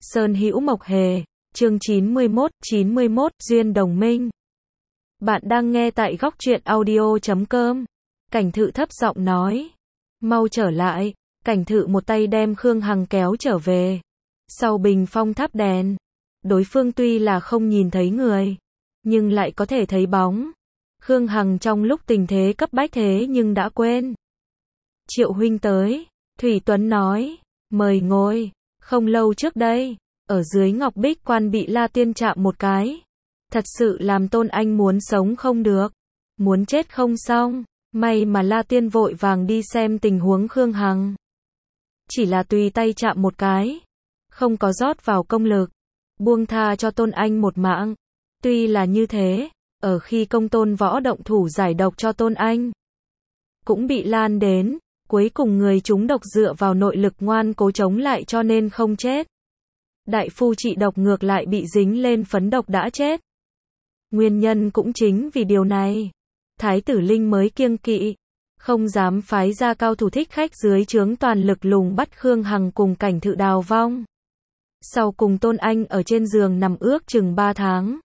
Sơn Hữu Mộc Hề, chương 91, Duyên Đồng Minh. Bạn đang nghe tại góc truyện audio.com. Cảnh Thự thấp giọng nói. Mau trở lại. Cảnh Thự một tay đem Khương Hằng kéo trở về. Sau bình phong thắp đèn. Đối phương tuy là không nhìn thấy người, nhưng lại có thể thấy bóng. Khương Hằng trong lúc tình thế cấp bách thế nhưng đã quên. Triệu huynh tới. Thủy Tuấn nói. Mời ngồi. Không lâu trước đây, ở dưới Ngọc Bích Quan bị La Tiên chạm một cái. Thật sự làm Tôn Anh muốn sống không được, muốn chết không xong. May mà La Tiên vội vàng đi xem tình huống Khương Hằng. Chỉ là tùy tay chạm một cái, không có rót vào công lực, buông tha cho Tôn Anh một mạng. Tuy là như thế, ở khi Công Tôn Võ động thủ giải độc cho Tôn Anh, cũng bị lan đến. Cuối cùng người chúng độc dựa vào nội lực ngoan cố chống lại cho nên không chết. Đại phu trị độc ngược lại bị dính lên phấn độc đã chết. Nguyên nhân cũng chính vì điều này, Thái tử Linh mới kiêng kỵ, không dám phái ra cao thủ thích khách dưới trướng toàn lực lùng bắt Khương Hằng cùng Cảnh Thự đào vong. Sau cùng Tôn Anh ở trên giường nằm ước chừng 3 tháng.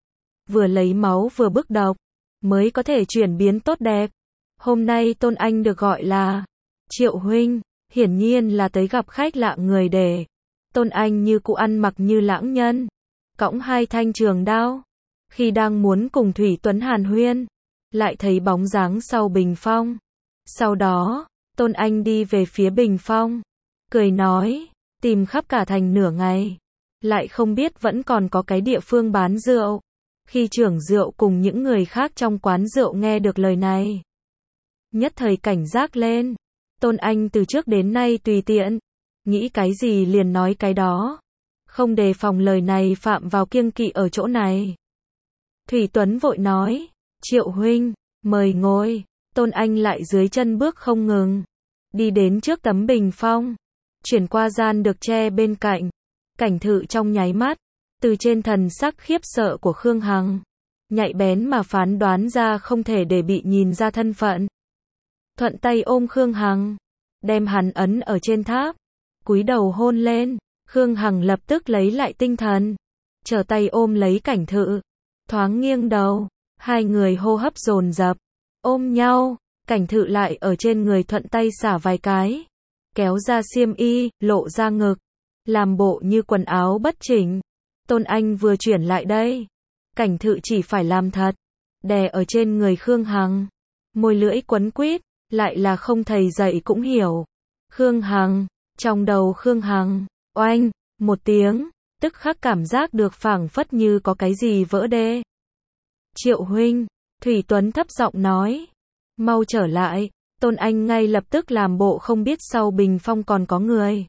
Vừa lấy máu vừa bức độc, mới có thể chuyển biến tốt đẹp. Hôm nay Tôn Anh được gọi là Triệu huynh, hiển nhiên là tới gặp khách lạ người để. Tôn Anh như cụ ăn mặc như lãng nhân, cõng 2 thanh trường đao. Khi đang muốn cùng Thủy Tuấn hàn huyên, lại thấy bóng dáng sau bình phong. Sau đó, Tôn Anh đi về phía bình phong, cười nói, tìm khắp cả thành nửa ngày, lại không biết vẫn còn có cái địa phương bán rượu. Khi trưởng rượu cùng những người khác trong quán rượu nghe được lời này, nhất thời cảnh giác lên. Tôn Anh từ trước đến nay tùy tiện, nghĩ cái gì liền nói cái đó, không đề phòng lời này phạm vào kiêng kỵ ở chỗ này. Thủy Tuấn vội nói, Triệu huynh, mời ngồi. Tôn Anh lại dưới chân bước không ngừng, đi đến trước tấm bình phong, chuyển qua gian được che bên cạnh. Cảnh Thự trong nháy mắt, từ trên thần sắc khiếp sợ của Khương Hằng, nhạy bén mà phán đoán ra không thể để bị nhìn ra thân phận. Thuận tay ôm Khương Hằng, đem hắn ấn ở trên tháp, cúi đầu hôn lên. Khương Hằng lập tức lấy lại tinh thần, trở tay ôm lấy Cảnh Thự, thoáng nghiêng đầu, hai người hô hấp dồn dập, ôm nhau. Cảnh Thự lại ở trên người thuận tay xả vài cái, kéo ra xiêm y, lộ ra ngực, làm bộ như quần áo bất chỉnh. Tôn Anh vừa chuyển lại đây, Cảnh Thự chỉ phải làm thật, đè ở trên người Khương Hằng, môi lưỡi quấn quýt. Lại là không thầy dạy cũng hiểu. Khương Hằng, trong đầu Khương Hằng, oanh, một tiếng, tức khắc cảm giác được phảng phất như có cái gì vỡ đê. Triệu huynh, Thủy Tuấn thấp giọng nói, mau trở lại. Tôn Anh ngay lập tức làm bộ không biết sau bình phong còn có người.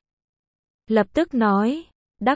Lập tức nói, đắc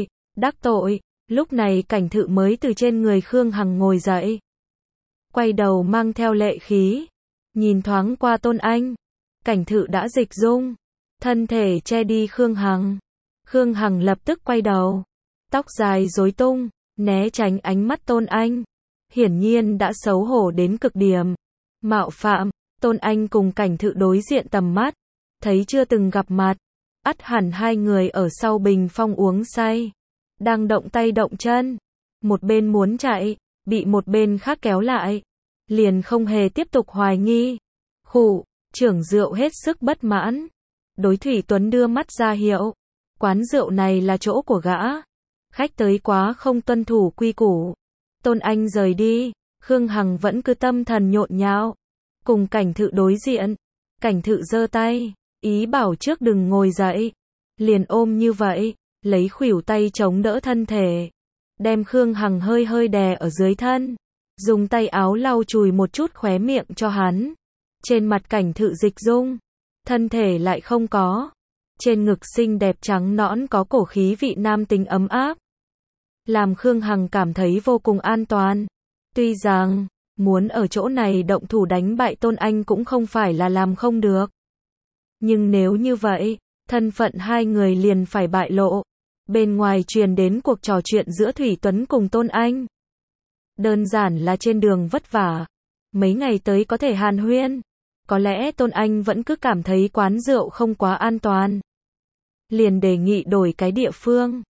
tội. Lúc này Cảnh Thự mới từ trên người Khương Hằng ngồi dậy, quay đầu mang theo lệ khí, nhìn thoáng qua Tôn Anh. Cảnh Thự đã dịch dung, thân thể che đi Khương Hằng. Khương Hằng lập tức quay đầu, tóc dài rối tung, né tránh ánh mắt Tôn Anh. Hiển nhiên đã xấu hổ đến cực điểm. Mạo phạm. Tôn Anh cùng Cảnh Thự đối diện tầm mắt, thấy chưa từng gặp mặt. Ắt hẳn hai người ở sau bình phong uống say, đang động tay động chân. Một bên muốn chạy, bị một bên khác kéo lại, liền không hề tiếp tục hoài nghi. Khụ, trưởng rượu hết sức bất mãn, đối Thủy Tuấn đưa mắt ra hiệu, quán rượu này là chỗ của gã, khách tới quá không tuân thủ quy củ. Tôn Anh rời đi, Khương Hằng vẫn cứ tâm thần nhộn nhạo, cùng Cảnh Thự đối diện. Cảnh Thự giơ tay, ý bảo trước đừng ngồi dậy, liền ôm như vậy, lấy khuỷu tay chống đỡ thân thể, đem Khương Hằng hơi hơi đè ở dưới thân, dùng tay áo lau chùi một chút khóe miệng cho hắn. Trên mặt Cảnh Thự dịch dung, thân thể lại không có. Trên ngực xinh đẹp trắng nõn có cổ khí vị nam tính ấm áp, làm Khương Hằng cảm thấy vô cùng an toàn. Tuy rằng, muốn ở chỗ này động thủ đánh bại Tôn Anh cũng không phải là làm không được. Nhưng nếu như vậy, thân phận hai người liền phải bại lộ. Bên ngoài truyền đến cuộc trò chuyện giữa Thủy Tuấn cùng Tôn Anh. Đơn giản là trên đường vất vả, mấy ngày tới có thể hàn huyên. Có lẽ Tôn Anh vẫn cứ cảm thấy quán rượu không quá an toàn, liền đề nghị đổi cái địa phương.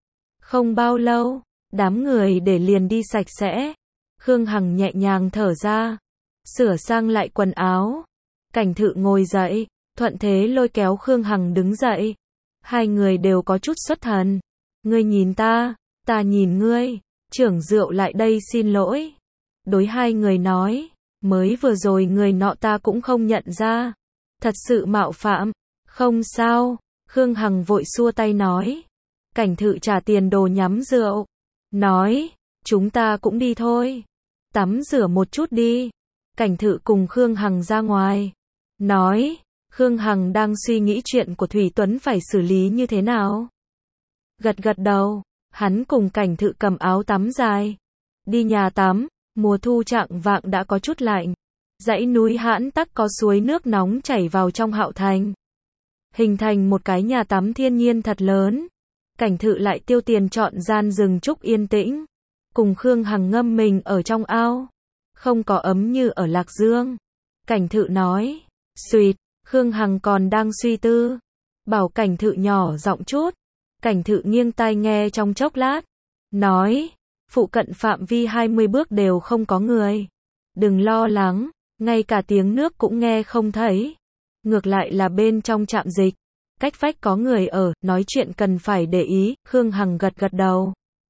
Không bao lâu, đám người để liền đi sạch sẽ. Khương Hằng nhẹ nhàng thở ra, sửa sang lại quần áo. Cảnh Thự ngồi dậy, thuận thế lôi kéo Khương Hằng đứng dậy. Hai người đều có chút xuất thần. Ngươi nhìn ta nhìn ngươi. Trưởng Rượu lại đây xin lỗi. Đối hai người nói, mới vừa rồi người nọ ta cũng không nhận ra. Thật sự mạo phạm. Không sao. Khương Hằng vội xua tay nói. Cảnh Thự trả tiền đồ nhắm rượu. Nói, chúng ta cũng đi thôi. Tắm rửa một chút đi. Cảnh Thự cùng Khương Hằng ra ngoài. Nói, Khương Hằng đang suy nghĩ chuyện của Thủy Tuấn phải xử lý như thế nào. Gật gật đầu, hắn cùng Cảnh Thự cầm áo tắm dài. Đi nhà tắm, mùa thu chạng vạng đã có chút lạnh. Dãy núi Hãn Tắc có suối nước nóng chảy vào trong Hạo Thành. Hình thành một cái nhà tắm thiên nhiên thật lớn. Cảnh Thự lại tiêu tiền chọn gian rừng trúc yên tĩnh. Cùng Khương Hằng ngâm mình ở trong ao. Không có ấm như ở Lạc Dương. Cảnh Thự nói. Xuyệt, Khương Hằng còn đang suy tư. Bảo Cảnh Thự nhỏ giọng chút. Cảnh Thự nghiêng tai nghe trong chốc lát. Nói. Phụ cận phạm vi 20 bước đều không có người. Đừng lo lắng. Ngay cả tiếng nước cũng nghe không thấy. Ngược lại là bên trong trạm dịch. Cách vách có người ở, nói chuyện cần phải để ý. Khương Hằng gật gật đầu.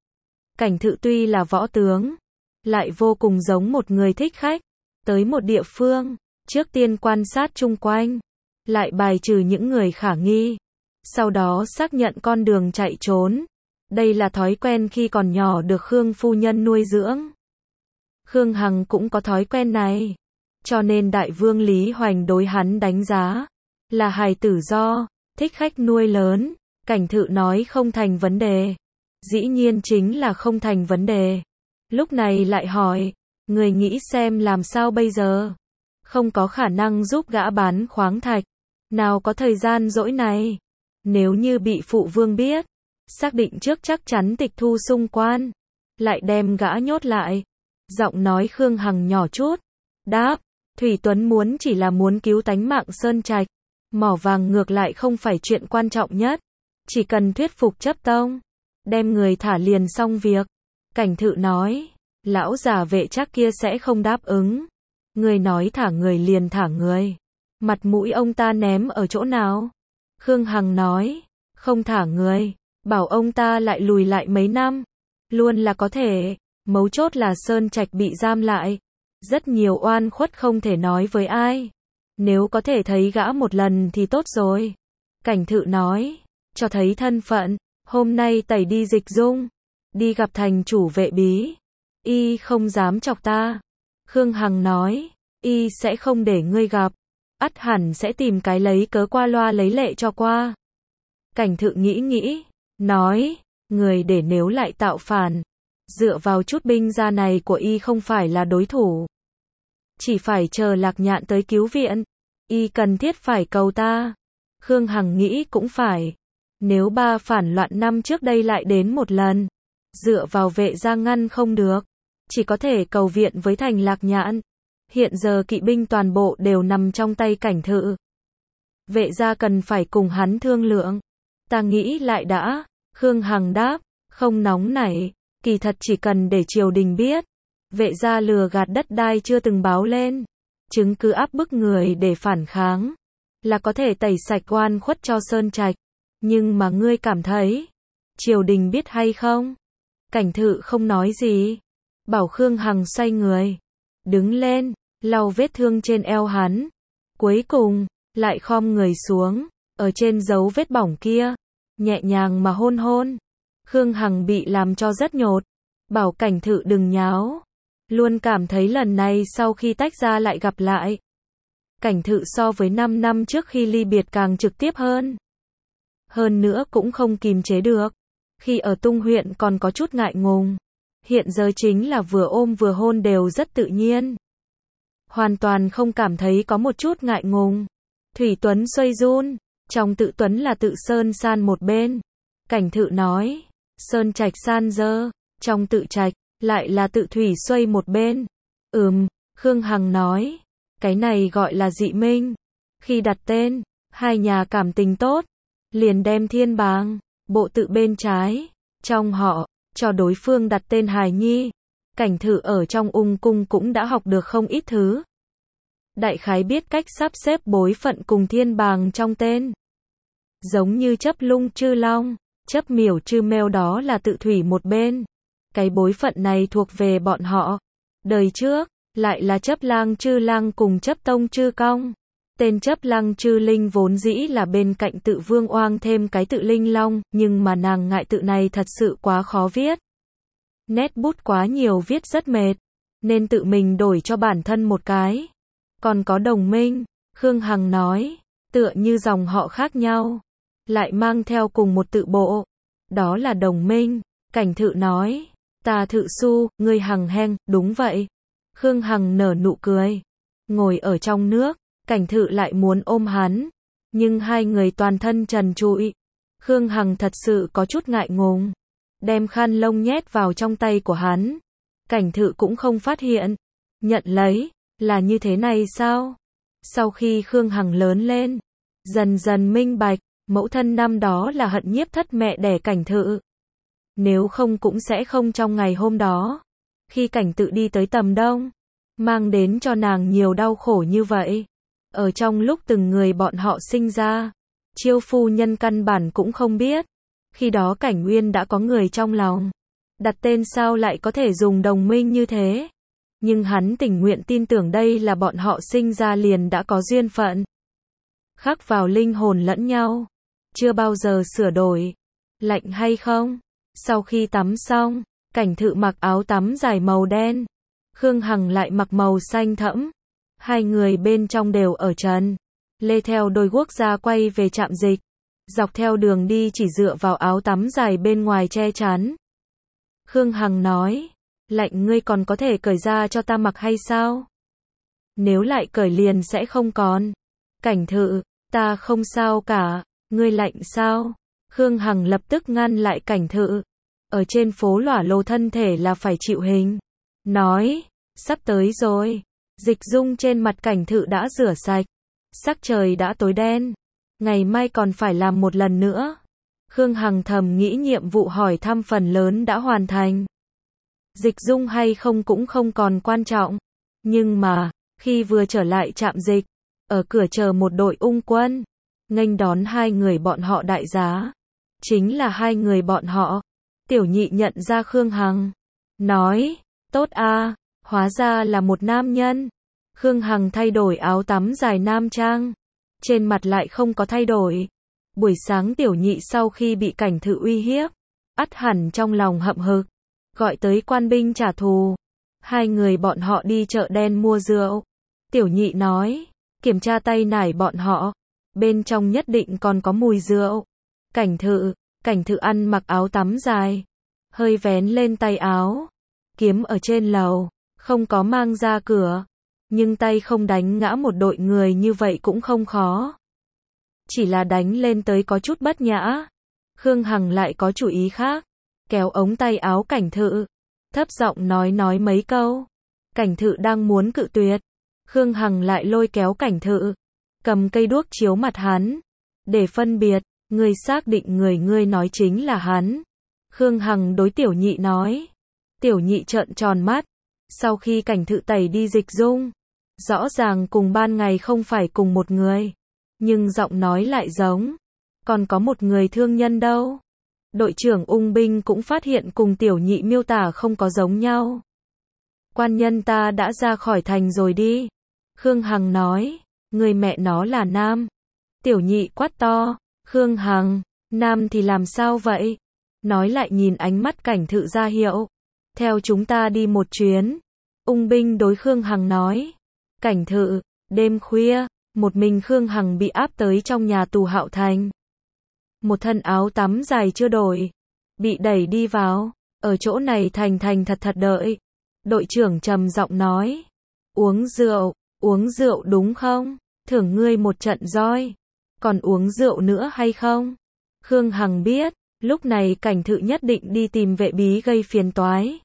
Cảnh Thự tuy là võ tướng, lại vô cùng giống một người thích khách. Tới một địa phương, trước tiên quan sát chung quanh, lại bài trừ những người khả nghi. Sau đó xác nhận con đường chạy trốn. Đây là thói quen khi còn nhỏ được Khương phu nhân nuôi dưỡng. Khương Hằng cũng có thói quen này. Cho nên Đại Vương Lý Hoành đối hắn đánh giá là hài tử do thích khách nuôi lớn. Cảnh Thự nói không thành vấn đề. Dĩ nhiên chính là không thành vấn đề. Lúc này lại hỏi, người nghĩ xem làm sao bây giờ? Không có khả năng giúp gã bán khoáng thạch. Nào có thời gian rỗi này. Nếu như bị phụ vương biết, xác định trước chắc chắn tịch thu xung quan. Lại đem gã nhốt lại. Giọng nói Khương Hằng nhỏ chút. Đáp, Thủy Tuấn chỉ là muốn cứu tánh mạng Sơn Trạch. Mỏ vàng ngược lại không phải chuyện quan trọng nhất. Chỉ cần thuyết phục chấp tông. Đem người thả liền xong việc. Cảnh Thự nói, lão già vệ chắc kia sẽ không đáp ứng. Người nói thả người liền thả người. Mặt mũi ông ta ném ở chỗ nào? Khương Hằng nói, không thả người, bảo ông ta lại lùi lại mấy năm. Luôn là có thể, mấu chốt là Sơn Trạch bị giam lại. Rất nhiều oan khuất không thể nói với ai. Nếu có thể thấy gã một lần thì tốt rồi. Cảnh Thự nói, cho thấy thân phận. Hôm nay tẩy đi dịch dung. Đi gặp thành chủ Vệ Bí. Y không dám chọc ta. Khương Hằng nói, y sẽ không để ngươi gặp. Ắt hẳn sẽ tìm cái lấy cớ qua loa lấy lệ cho qua. Cảnh Thự nghĩ, nói, người để nếu lại tạo phản. Dựa vào chút binh gia này của y không phải là đối thủ. Chỉ phải chờ Lạc Nhạn tới cứu viện. Y cần thiết phải cầu ta. Khương Hằng nghĩ cũng phải. Nếu 3 phản loạn năm trước đây lại đến một lần, dựa vào Vệ gia ngăn không được, chỉ có thể cầu viện với thành Lạc Nhạn. Hiện giờ kỵ binh toàn bộ đều nằm trong tay Cảnh Thự. Vệ gia cần phải cùng hắn thương lượng. Ta nghĩ lại đã. Khương Hằng đáp, không nóng nảy, kỳ thật chỉ cần để triều đình biết. Vệ gia lừa gạt đất đai chưa từng báo lên. Chứng cứ áp bức người để phản kháng. Là có thể tẩy sạch oan khuất cho Sơn Trạch. Nhưng mà ngươi cảm thấy, triều đình biết hay không? Cảnh Thự không nói gì. Bảo Khương Hằng xoay người. Đứng lên, lau vết thương trên eo hắn. Cuối cùng, lại khom người xuống. Ở trên dấu vết bỏng kia. Nhẹ nhàng mà hôn hôn. Khương Hằng bị làm cho rất nhột. Bảo Cảnh Thự đừng nháo. Luôn cảm thấy lần này sau khi tách ra lại gặp lại. Cảnh Thự so với 5 năm trước khi ly biệt càng trực tiếp hơn. Hơn nữa cũng không kìm chế được. Khi ở Tung huyện còn có chút ngại ngùng. Hiện giờ chính là vừa ôm vừa hôn đều rất tự nhiên. Hoàn toàn không cảm thấy có một chút ngại ngùng. Thủy Tuấn xoay run. Trong tự Tuấn là tự Sơn san một bên. Cảnh Thự nói. Sơn Trạch san dơ. Trong tự Trạch, lại là tự Thủy xoay một bên. Khương Hằng nói. Cái này gọi là dị minh. Khi đặt tên, hai nhà cảm tình tốt. Liền đem thiên bàng, bộ tự bên trái. Trong họ, cho đối phương đặt tên hài nhi. Cảnh Thự ở trong ung cung cũng đã học được không ít thứ. Đại khái biết cách sắp xếp bối phận cùng thiên bàng trong tên. Giống như chấp lung chư long, chấp miểu chư mêu đó là tự thủy một bên. Cái bối phận này thuộc về bọn họ. Đời trước, lại là chấp lang chư lang cùng chấp tông chư cong. Tên chấp lăng chư linh vốn dĩ là bên cạnh tự vương oang thêm cái tự linh long, nhưng mà nàng ngại tự này thật sự quá khó viết. Nét bút quá nhiều viết rất mệt, nên tự mình đổi cho bản thân một cái. Còn có đồng minh, Khương Hằng nói, tựa như dòng họ khác nhau, lại mang theo cùng một tự bộ. Đó là đồng minh. Cảnh Thự nói, ta Thự Su, ngươi Hằng Heng, đúng vậy. Khương Hằng nở nụ cười, ngồi ở trong nước. Cảnh Thự lại muốn ôm hắn, nhưng hai người toàn thân trần trụi. Khương Hằng thật sự có chút ngại ngùng, đem khăn lông nhét vào trong tay của hắn. Cảnh Thự cũng không phát hiện, nhận lấy, là như thế này sao? Sau khi Khương Hằng lớn lên, dần dần minh bạch, mẫu thân năm đó là hận nhiếp thất mẹ đẻ Cảnh Thự. Nếu không cũng sẽ không trong ngày hôm đó, khi Cảnh Tự đi tới tầm đông, mang đến cho nàng nhiều đau khổ như vậy. Ở trong lúc từng người bọn họ sinh ra, Chiêu phu nhân căn bản cũng không biết. Khi đó Cảnh Uyên đã có người trong lòng. Đặt tên sao lại có thể dùng đồng minh như thế? Nhưng hắn tình nguyện tin tưởng đây là bọn họ sinh ra liền đã có duyên phận. Khắc vào linh hồn lẫn nhau. Chưa bao giờ sửa đổi. Lạnh hay không? Sau khi tắm xong, Cảnh Thự mặc áo tắm dài màu đen. Khương Hằng lại mặc màu xanh thẫm. Hai người bên trong đều ở trần. Lê theo đôi guốc ra quay về trạm dịch. Dọc theo đường đi chỉ dựa vào áo tắm dài bên ngoài che chắn. Khương Hằng nói, lạnh ngươi còn có thể cởi ra cho ta mặc hay sao? Nếu lại cởi liền sẽ không còn. Cảnh Thự, ta không sao cả, ngươi lạnh sao? Khương Hằng lập tức ngăn lại Cảnh Thự. Ở trên phố lỏa lồ thân thể là phải chịu hình. Nói, sắp tới rồi. Dịch dung trên mặt Cảnh Thự đã rửa sạch. Sắc trời đã tối đen. Ngày mai còn phải làm một lần nữa. Khương Hằng thầm nghĩ nhiệm vụ hỏi thăm phần lớn đã hoàn thành. Dịch dung hay không cũng không còn quan trọng. Nhưng mà, khi vừa trở lại trạm dịch, ở cửa chờ một đội ung quân, nghênh đón hai người bọn họ đại giá. Chính là hai người bọn họ. Tiểu Nhị nhận ra Khương Hằng. Nói, tốt a, hóa ra là một nam nhân. Khương Hằng thay đổi áo tắm dài nam trang. Trên mặt lại không có thay đổi. Buổi sáng Tiểu Nhị sau khi bị Cảnh Thự uy hiếp, ắt hẳn trong lòng hậm hực, gọi tới quan binh trả thù. Hai người bọn họ đi chợ đen mua rượu. Tiểu Nhị nói, kiểm tra tay nải bọn họ, bên trong nhất định còn có mùi rượu. Cảnh Thự ăn mặc áo tắm dài, hơi vén lên tay áo, kiếm ở trên lầu, không có mang ra cửa. Nhưng tay không đánh ngã một đội người như vậy cũng không khó. Chỉ là đánh lên tới có chút bất nhã. Khương Hằng lại có chủ ý khác. Kéo ống tay áo Cảnh Thự. Thấp giọng nói mấy câu. Cảnh Thự đang muốn cự tuyệt. Khương Hằng lại lôi kéo Cảnh Thự. Cầm cây đuốc chiếu mặt hắn. Để phân biệt, người xác định người ngươi nói chính là hắn. Khương Hằng đối Tiểu Nhị nói. Tiểu Nhị trợn tròn mắt. Sau khi Cảnh Thự tẩy đi dịch dung, rõ ràng cùng ban ngày không phải cùng một người, nhưng giọng nói lại giống. Còn có một người thương nhân đâu? Đội trưởng ung binh cũng phát hiện cùng Tiểu Nhị miêu tả không có giống nhau. Quan nhân ta đã ra khỏi thành rồi đi. Khương Hằng nói, người mẹ nó là nam. Tiểu Nhị quát to, Khương Hằng, nam thì làm sao vậy? Nói lại nhìn ánh mắt Cảnh Thự ra hiệu. Theo chúng ta đi một chuyến. Ung binh đối Khương Hằng nói. Cảnh Thự, đêm khuya, một mình Khương Hằng bị áp tới trong nhà tù Hạo Thành. Một thân áo tắm dài chưa đổi, bị đẩy đi vào, ở chỗ này thành thật đợi. Đội trưởng trầm giọng nói, uống rượu đúng không? Thưởng ngươi một trận roi. Còn uống rượu nữa hay không? Khương Hằng biết, lúc này Cảnh Thự nhất định đi tìm vệ bí gây phiền toái.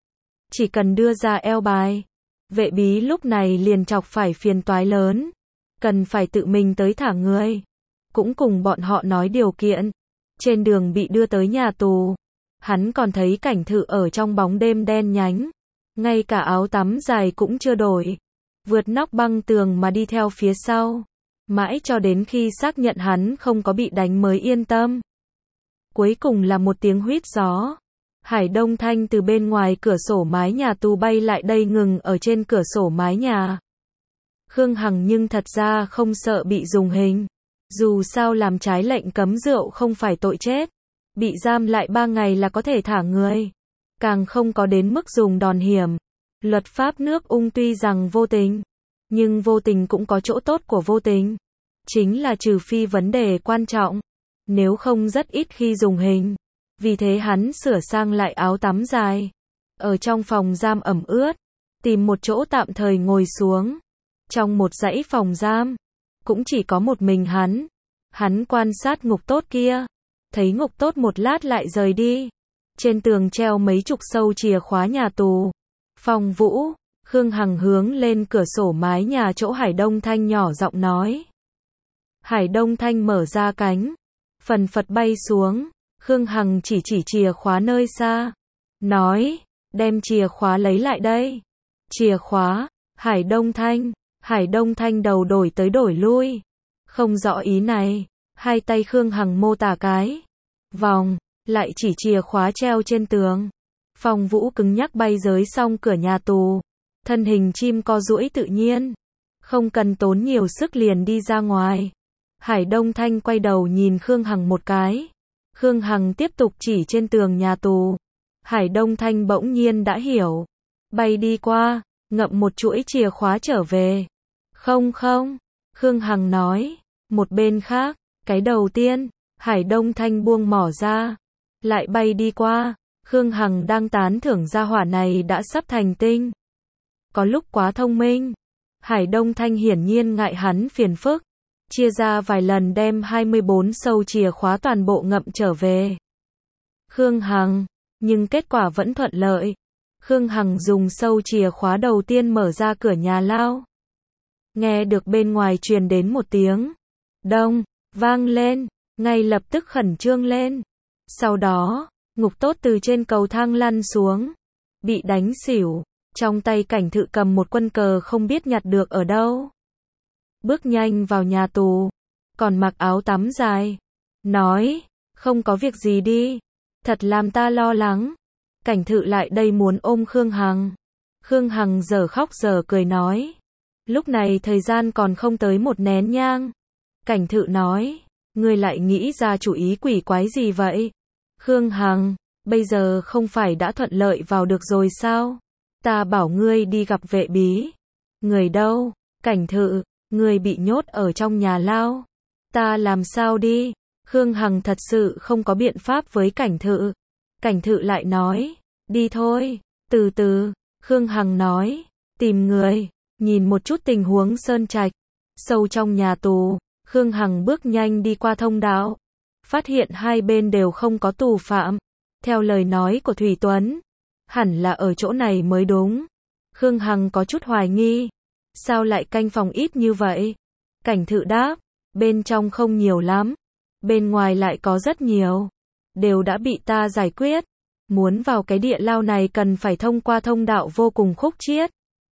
Chỉ cần đưa ra eo bài, vệ bí lúc này liền chọc phải phiền toái lớn. Cần phải tự mình tới thả người. Cũng cùng bọn họ nói điều kiện. Trên đường bị đưa tới nhà tù. Hắn còn thấy Cảnh Thự ở trong bóng đêm đen nhánh, ngay cả áo tắm dài cũng chưa đổi, vượt nóc băng tường mà đi theo phía sau, mãi cho đến khi xác nhận hắn không có bị đánh mới yên tâm. Cuối cùng là một tiếng huýt gió. Hải Đông Thanh từ bên ngoài cửa sổ mái nhà tù bay lại đây ngừng ở trên cửa sổ mái nhà. Khương Hằng nhưng thật ra không sợ bị dùng hình. Dù sao làm trái lệnh cấm rượu không phải tội chết. Bị giam lại 3 ngày là có thể thả người. Càng không có đến mức dùng đòn hiểm. Luật pháp nước Ung tuy rằng vô tình, nhưng vô tình cũng có chỗ tốt của vô tình. Chính là trừ phi vấn đề quan trọng. Nếu không rất ít khi dùng hình. Vì thế hắn sửa sang lại áo tắm dài. Ở trong phòng giam ẩm ướt. Tìm một chỗ tạm thời ngồi xuống. Trong một dãy phòng giam. Cũng chỉ có một mình hắn. Hắn quan sát ngục tốt kia. Thấy ngục tốt một lát lại rời đi. Trên tường treo mấy chục sâu chìa khóa nhà tù. Phong Vũ. Khương Hằng hướng lên cửa sổ mái nhà chỗ Hải Đông Thanh nhỏ giọng nói. Hải Đông Thanh mở ra cánh. Phần phật bay xuống. Khương Hằng chỉ chìa khóa nơi xa. Nói. Đem chìa khóa lấy lại đây. Chìa khóa. Hải Đông Thanh đầu đổi tới đổi lui. Không rõ ý này. Hai tay Khương Hằng mô tả cái vòng. Lại chỉ chìa khóa treo trên tường. Phong Vũ cứng nhắc bay dưới song cửa nhà tù. Thân hình chim co duỗi tự nhiên. Không cần tốn nhiều sức liền đi ra ngoài. Hải Đông Thanh quay đầu nhìn Khương Hằng một cái. Khương Hằng tiếp tục chỉ trên tường nhà tù. Hải Đông Thanh bỗng nhiên đã hiểu. Bay đi qua, ngậm một chuỗi chìa khóa trở về. Không, Khương Hằng nói. Một bên khác, cái đầu tiên, Hải Đông Thanh buông mỏ ra. Lại bay đi qua. Khương Hằng đang tán thưởng gia hỏa này đã sắp thành tinh. Có lúc quá thông minh. Hải Đông Thanh hiển nhiên ngại hắn phiền phức. Chia ra vài lần đem 24 sâu chìa khóa toàn bộ ngậm trở về. Khương Hằng, nhưng kết quả vẫn thuận lợi. Khương Hằng dùng sâu chìa khóa đầu tiên mở ra cửa nhà lao. Nghe được bên ngoài truyền đến một tiếng đông, vang lên, ngay lập tức khẩn trương lên. Sau đó, ngục tốt từ trên cầu thang lăn xuống. Bị đánh xỉu, trong tay Cảnh Thự cầm một quân cờ không biết nhặt được ở đâu. Bước nhanh vào nhà tù, còn mặc áo tắm dài. Nói, không có việc gì đi. Thật làm ta lo lắng. Cảnh Thự lại đây muốn ôm Khương Hằng. Khương Hằng giờ khóc giờ cười nói. Lúc này thời gian còn không tới một nén nhang. Cảnh Thự nói, ngươi lại nghĩ ra chủ ý quỷ quái gì vậy? Khương Hằng, bây giờ không phải đã thuận lợi vào được rồi sao? Ta bảo ngươi đi gặp vệ bí. Người đâu? Cảnh Thự, ngươi bị nhốt ở trong nhà lao. Ta làm sao đi? Khương Hằng thật sự không có biện pháp với Cảnh Thự. Cảnh Thự lại nói, đi thôi, từ từ. Khương Hằng nói, tìm người, nhìn một chút tình huống sơn trạch. Sâu trong nhà tù, Khương Hằng bước nhanh đi qua thông đạo. Phát hiện hai bên đều không có tù phạm. Theo lời nói của Thủy Tuấn, hẳn là ở chỗ này mới đúng. Khương Hằng có chút hoài nghi. Sao lại canh phòng ít như vậy? Cảnh Thự đáp, bên trong không nhiều lắm. Bên ngoài lại có rất nhiều. Đều đã bị ta giải quyết. Muốn vào cái địa lao này cần phải thông qua thông đạo vô cùng khúc chiết.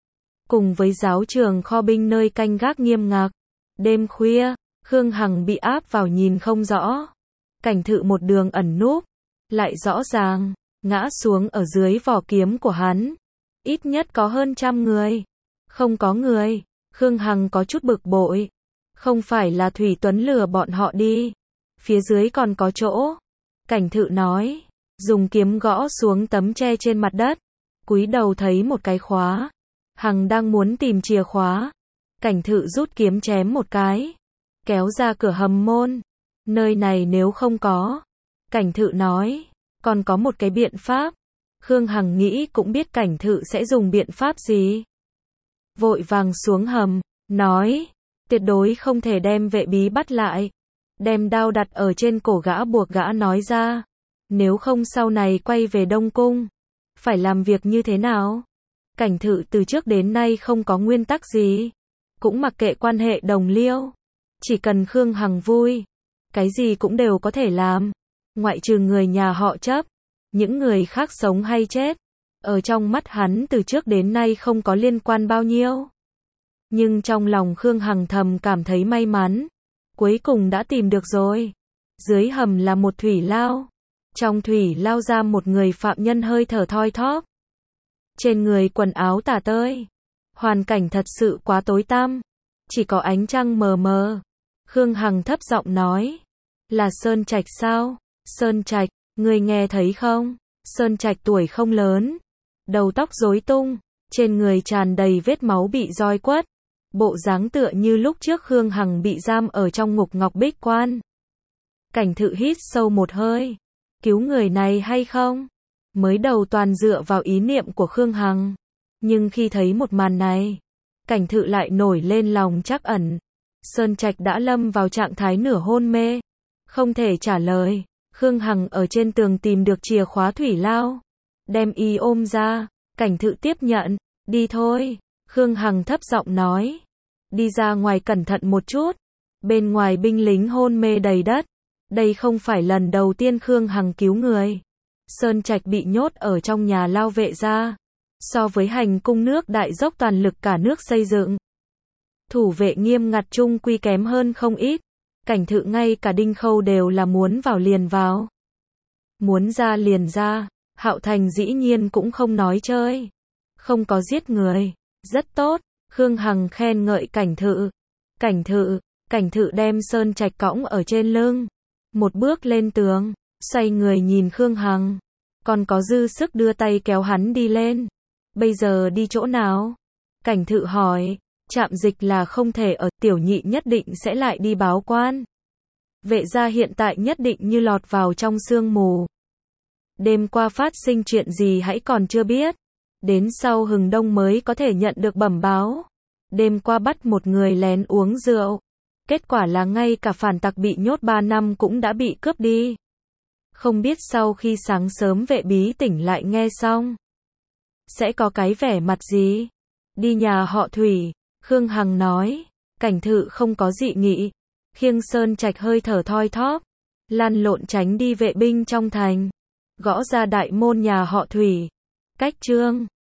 Cùng với giáo trường kho binh nơi canh gác nghiêm ngặt. Đêm khuya, Khương Hằng bị áp vào nhìn không rõ. Cảnh Thự một đường ẩn núp. Lại rõ ràng, ngã xuống ở dưới vỏ kiếm của hắn. Ít nhất có hơn 100 người. Không có người. Khương Hằng có chút bực bội. Không phải là Thủy Tuấn lừa bọn họ đi. Phía dưới còn có chỗ. Cảnh Thự nói. Dùng kiếm gõ xuống tấm tre trên mặt đất. Cúi đầu thấy một cái khóa. Hằng đang muốn tìm chìa khóa. Cảnh Thự rút kiếm chém một cái. Kéo ra cửa hầm môn. Nơi này nếu không có. Cảnh Thự nói. Còn có một cái biện pháp. Khương Hằng nghĩ cũng biết Cảnh Thự sẽ dùng biện pháp gì. Vội vàng xuống hầm. Nói. Tuyệt đối không thể đem vệ bí bắt lại. Đem đao đặt ở trên cổ gã buộc gã nói ra. Nếu không sau này quay về Đông Cung. Phải làm việc như thế nào? Cảnh Thự từ trước đến nay không có nguyên tắc gì. Cũng mặc kệ quan hệ đồng liêu. Chỉ cần Khương Hằng vui. Cái gì cũng đều có thể làm. Ngoại trừ người nhà họ chấp. Những người khác sống hay chết, ở trong mắt hắn từ trước đến nay không có liên quan bao nhiêu. Nhưng trong lòng Khương Hằng thầm cảm thấy may mắn, cuối cùng đã tìm được rồi. Dưới hầm là một thủy lao. Trong thủy lao ra một người phạm nhân hơi thở thoi thóp. Trên người quần áo tả tơi. Hoàn cảnh thật sự quá tối tăm. Chỉ có ánh trăng mờ mờ. Khương Hằng thấp giọng nói. Là Sơn Trạch sao? Sơn Trạch, ngươi nghe thấy không? Sơn Trạch tuổi không lớn. Đầu tóc rối tung. Trên người tràn đầy vết máu bị roi quất. Bộ dáng tựa như lúc trước Khương Hằng bị giam ở trong ngục ngọc bích quan. Cảnh Thự hít sâu một hơi. Cứu người này hay không? Mới đầu toàn dựa vào ý niệm của Khương Hằng. Nhưng khi thấy một màn này, Cảnh Thự lại nổi lên lòng trắc ẩn. Sơn Trạch đã lâm vào trạng thái nửa hôn mê. Không thể trả lời. Khương Hằng ở trên tường tìm được chìa khóa thủy lao. Đem y ôm ra. Cảnh Thự tiếp nhận. Đi thôi. Khương Hằng thấp giọng nói. Đi ra ngoài cẩn thận một chút. Bên ngoài binh lính hôn mê đầy đất. Đây không phải lần đầu tiên Khương Hằng cứu người. Sơn Trạch bị nhốt ở trong nhà lao vệ gia. So với hành cung nước đại dốc toàn lực cả nước xây dựng, thủ vệ nghiêm ngặt chung quy kém hơn không ít. Cảnh Thự ngay cả Đinh Khâu đều là muốn vào liền vào. Muốn ra liền ra. Hạo Thành dĩ nhiên cũng không nói chơi. Không có giết người. Rất tốt. Khương Hằng khen ngợi Cảnh Thự. Cảnh Thự đem Sơn Trạch cõng ở trên lưng. Một bước lên tường. Xoay người nhìn Khương Hằng. Còn có dư sức đưa tay kéo hắn đi lên. Bây giờ đi chỗ nào? Cảnh Thự hỏi. Trạm dịch là không thể ở, Tiểu Nhị nhất định sẽ lại đi báo quan. Vệ gia hiện tại nhất định như lọt vào trong sương mù. Đêm qua phát sinh chuyện gì hãy còn chưa biết. Đến sau hừng đông mới có thể nhận được bẩm báo. Đêm qua bắt một người lén uống rượu. Kết quả là ngay cả phản tặc bị nhốt 3 năm cũng đã bị cướp đi. Không biết sau khi sáng sớm vệ bí tỉnh lại nghe xong, sẽ có cái vẻ mặt gì? Đi nhà họ Thủy, Khương Hằng nói. Cảnh Thự không có dị nghị. Khiêng Sơn Trạch hơi thở thoi thóp. Lăn lộn tránh đi vệ binh trong thành. Gõ ra đại môn nhà họ Thủy. Cách Trương.